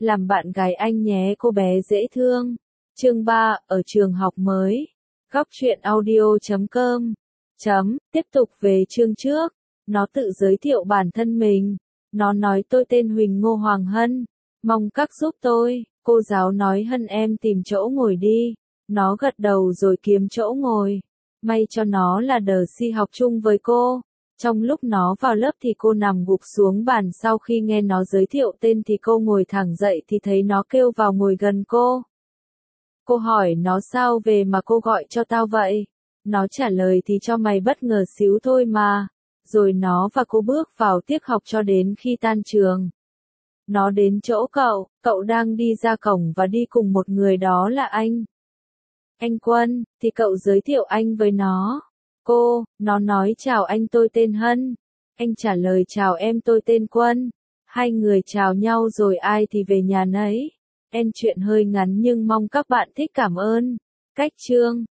làm bạn gái anh nhé cô bé dễ thương. Chương 3, ở trường học mới. Góc truyện audio.com. Tiếp tục về chương trước. Nó tự giới thiệu bản thân mình. Nó nói tôi tên Huỳnh Ngô Hoàng Hân. Mong các giúp tôi. Cô giáo nói Hân em tìm chỗ ngồi đi. Nó gật đầu rồi kiếm chỗ ngồi. May cho nó là đờ si học chung với cô. Trong lúc nó vào lớp thì cô nằm gục xuống bàn, sau khi nghe nó giới thiệu tên thì cô ngồi thẳng dậy thì thấy nó kêu vào ngồi gần cô. Cô hỏi nó sao về mà cô gọi cho tao vậy? Nó trả lời thì cho mày bất ngờ xíu thôi mà. Rồi nó và cô bước vào tiết học cho đến khi tan trường. Nó đến chỗ cậu đang đi ra cổng và đi cùng một người, đó là anh. Anh Quân, thì cậu giới thiệu anh với nó. Nó nói chào anh, tôi tên Hân. Anh trả lời chào em, tôi tên Quân. Hai người chào nhau rồi ai thì về nhà nấy. Chuyện hơi ngắn nhưng mong các bạn thích, cảm ơn. Cách chương